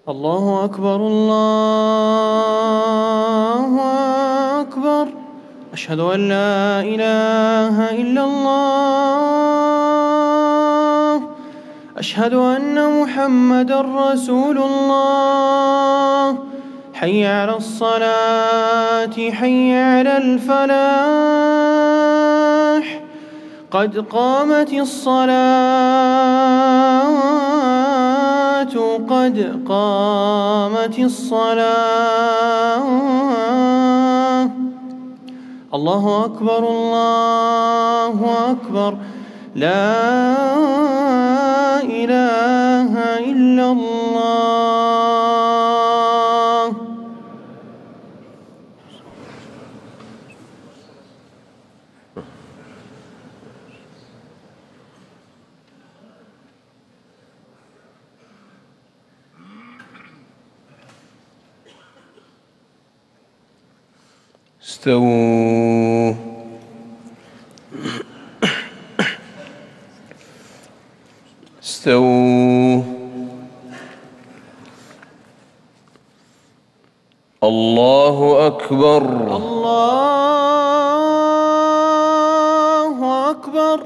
الله أكبر الله أكبر. أشهد أن لا إله إلا الله. أشهد أن محمدًا رسول الله. حي على الصلاة حي على الفلاح. قد قامت الصلاة قد قامت الصلاة. الله أكبر الله أكبر. لا إله إلا الله. استووا. استووا. الله أكبر الله أكبر.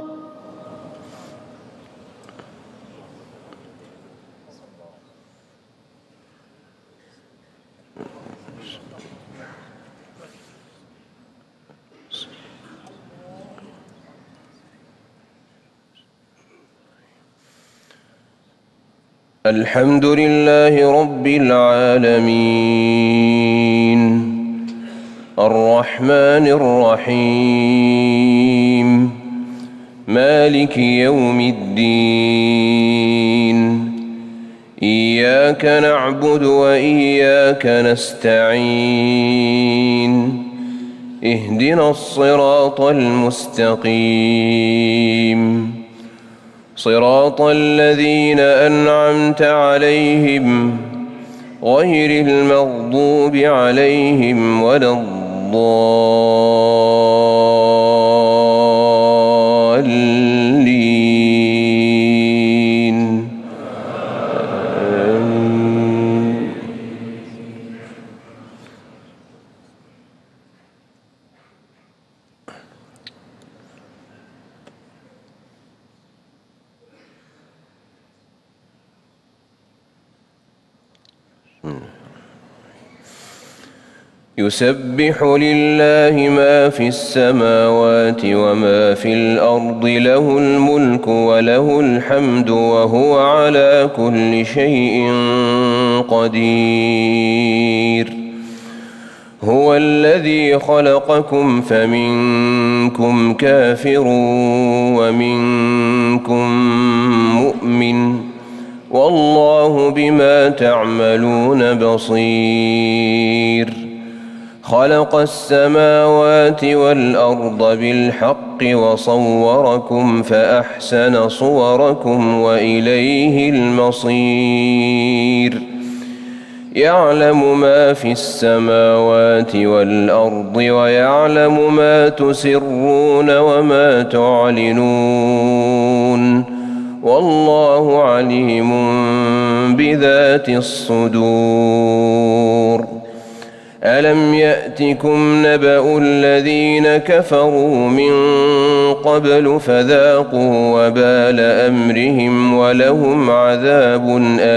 الحمد لله رب العالمين الرحمن الرحيم مالك يوم الدين. إياك نعبد وإياك نستعين. اهدنا الصراط المستقيم صراط الذين أنعمت عليهم غير المغضوب عليهم ولا الضالين. يسبح لله ما في السماوات وما في الأرض له الملك وله الحمد وهو على كل شيء قدير. هو الذي خلقكم فمنكم كافر ومنكم مؤمن والله بما تعملون بصير. خلق السماوات والأرض بالحق وصوركم فأحسن صوركم وإليه المصير. يعلم ما في السماوات والأرض ويعلم ما تسرون وما تعلنون والله عليم بذات الصدور. ألم يأتكم نبأ الذين كفروا من قبل فذاقوا وبال أمرهم ولهم عذاب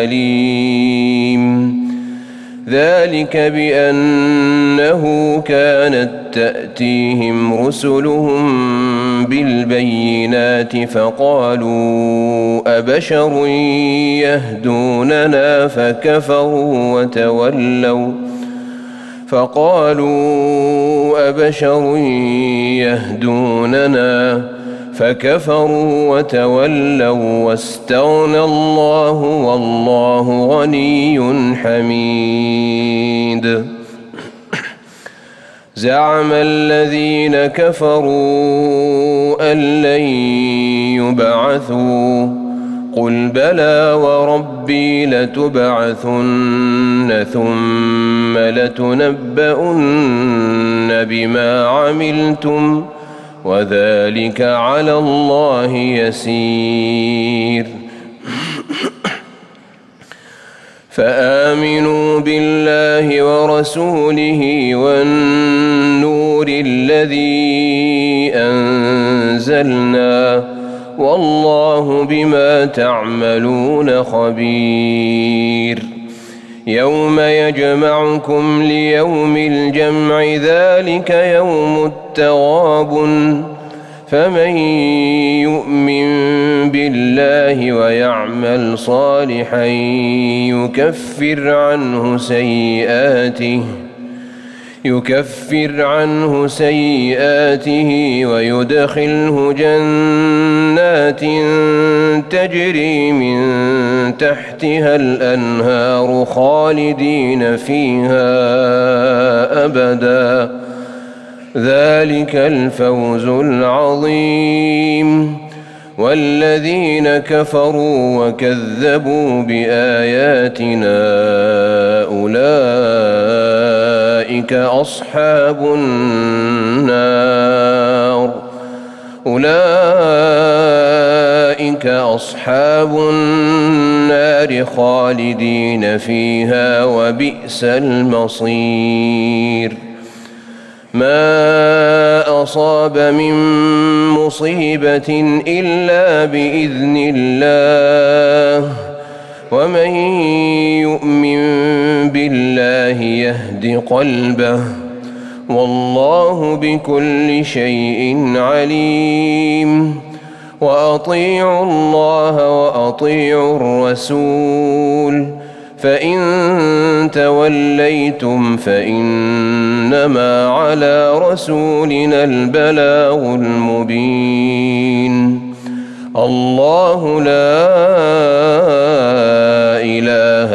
أليم. ذلك بأنه كانت تأتيهم رسلهم بالبينات فقالوا أبشر يهدوننا فكفروا وتولوا واستغنى الله والله غني حميد. زعم الذين كفروا أن لن يبعثوا قل بلى وربي لتبعثن ثم لتنبؤن بما عملتم وذلك على الله يسير. فآمنوا بالله ورسوله والنور الذي أنزلنا والله بما تعملون خبير يوم يجمعكم ليوم الجمع ذلك يوم التغابن فمن يؤمن بالله ويعمل صالحا يكفر عنه سيئاته ويدخله جنات تجري من تحتها الأنهار خالدين فيها أبدا ذلك الفوز العظيم والذين كفروا وكذبوا بآياتنا أولئك أصحاب النار خالدين فيها وبئس المصير ما أصاب من مصيبة إلا بإذن الله ومن يؤمن بالله يهد قلبه والله بكل شيء عليم وأطيعوا الله وأطيعوا الرسول فإن توليتم فإنما على رسولنا البلاغ المبين الله لا إله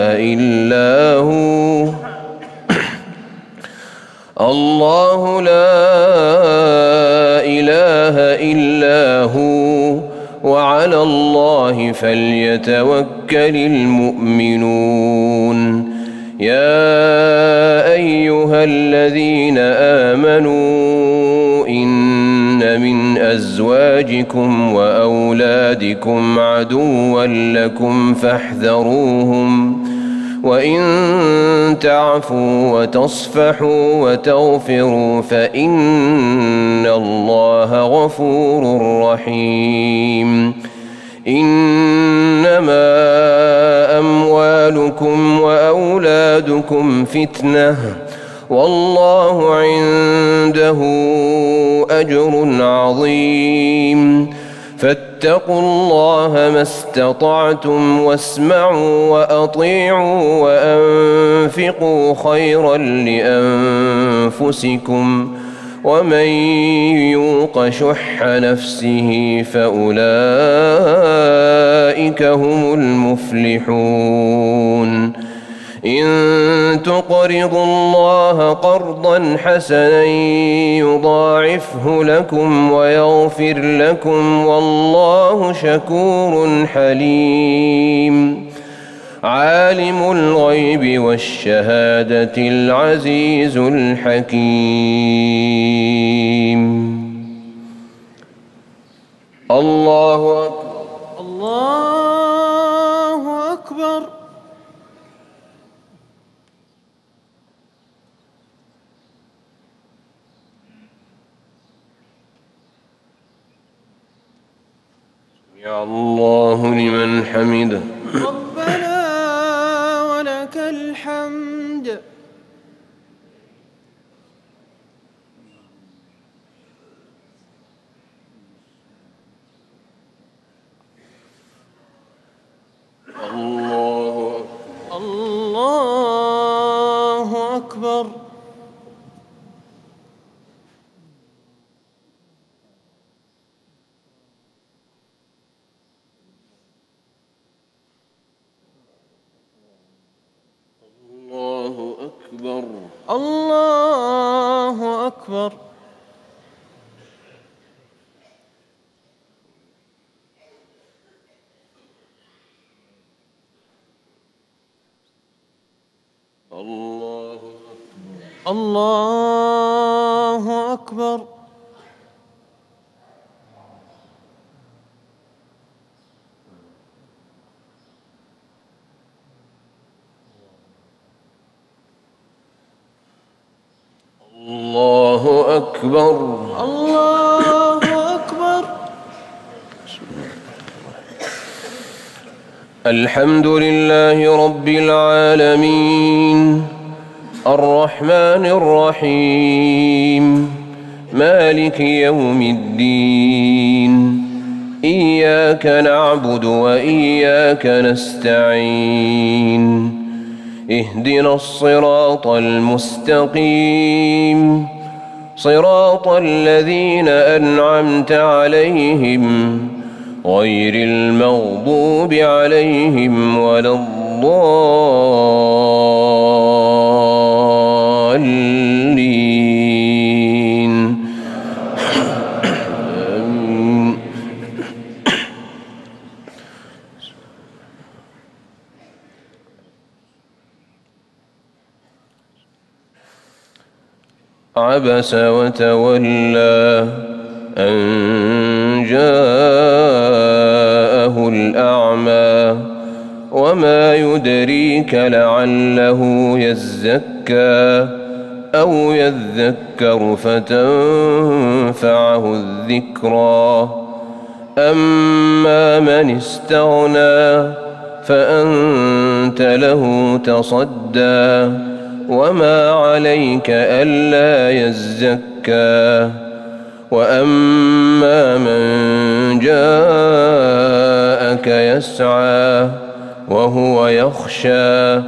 إلا هو وعلى الله فليتوكل المؤمنون يا أيها الذين آمنوا إن من أزواجكم وأولادكم عدوا لكم فاحذروهم وإن تعفوا وتصفحوا وتغفروا فإن الله غفور رحيم إنما أموالكم وأولادكم فتنة والله عنده أجر عظيم فاتقوا الله ما استطعتم واسمعوا وأطيعوا وأنفقوا خيرا لأنفسكم ومن يوق شح نفسه فأولئك هم المفلحون إن تقرضوا الله قرضا حسنا يضاعفه لكم ويغفر لكم والله شكور حليم عالم الغيب والشهادة العزيز الحكيم الله أكبر الله أكبر يا الله لمن حمده ربنا ولك الحمد الله أكبر الله أكبر الله أكبر أكبر. الله أكبر. الحمد لله رب العالمين الرحمن الرحيم مالك يوم الدين إياك نعبد وإياك نستعين اهدنا الصراط المستقيم صراط الذين أنعمت عليهم غير المغضوب عليهم ولا الضالين آمين. عبس وتولى أن جاءه الأعمى وما يدريك لعله يزكى أو يذكر فتنفعه الذكرى أما من استغنى فأنت له تصدى وما عليك ألا يزكى وأما من جاءك يسعى وهو يخشى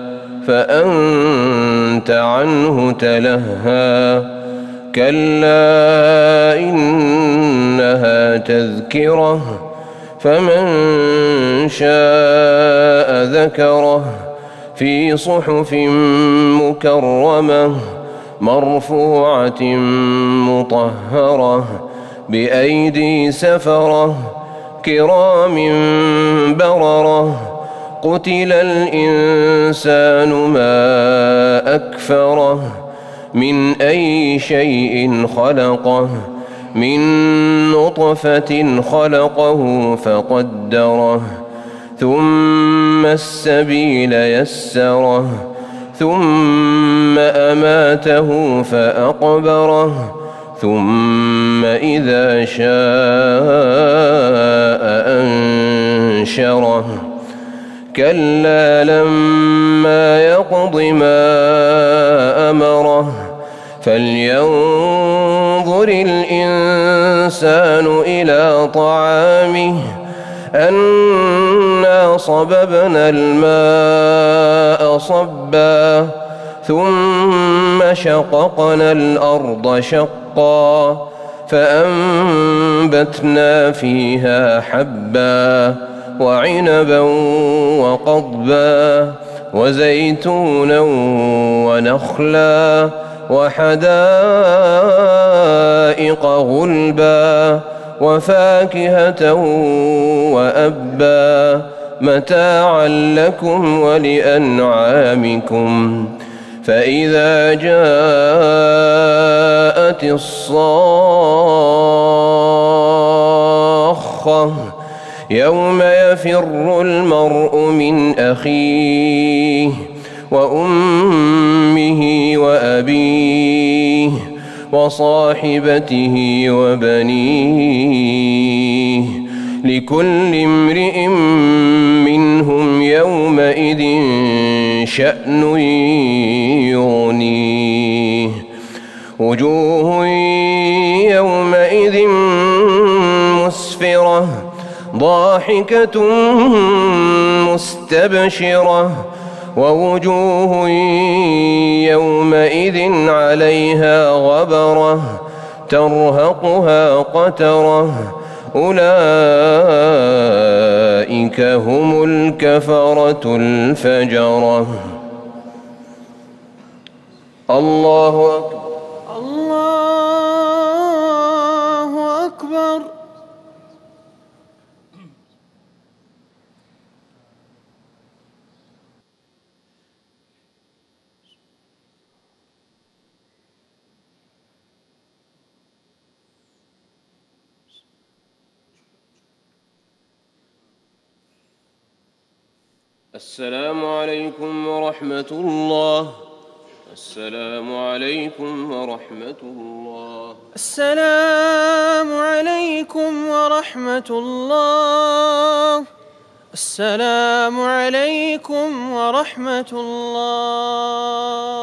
فأنت عنه تلهى كلا إنها تذكرة فمن شاء ذكره في صحف مكرمة مرفوعة مطهرة بأيدي سفرة كرام بررة قتل الإنسان ما أكفره من أي شيء خلقه من نطفة خلقه فقدره ثم السبيل يسره ثم أماته فأقبره ثم إذا شاء أنشره كلا لما يقض ما أمره فلينظر الإنسان إلى طعامه أنا صببنا الماء صبا ثم شققنا الأرض شقا فأنبتنا فيها حبا وعنبا وقضبا وزيتونا ونخلا وحدائق غلبا وفاكهة وأبا متاعا لكم ولأنعامكم فإذا جاءت الصاخة يوم يفر المرء من أخيه وأمه وأبيه وصاحبته وبنيه لكل امرئ منهم يومئذ شأن يغنيه وجوه يومئذ مسفرة ضاحكة مستبشرة ووجوه يومئذ عليها غبرة ترهقها قترة أولئك هم الكفرة الفجرة. الله أكبر. الله أكبر. السلام عليكم ورحمة الله. السلام عليكم ورحمة الله. السلام عليكم ورحمة الله. السلام عليكم ورحمة الله.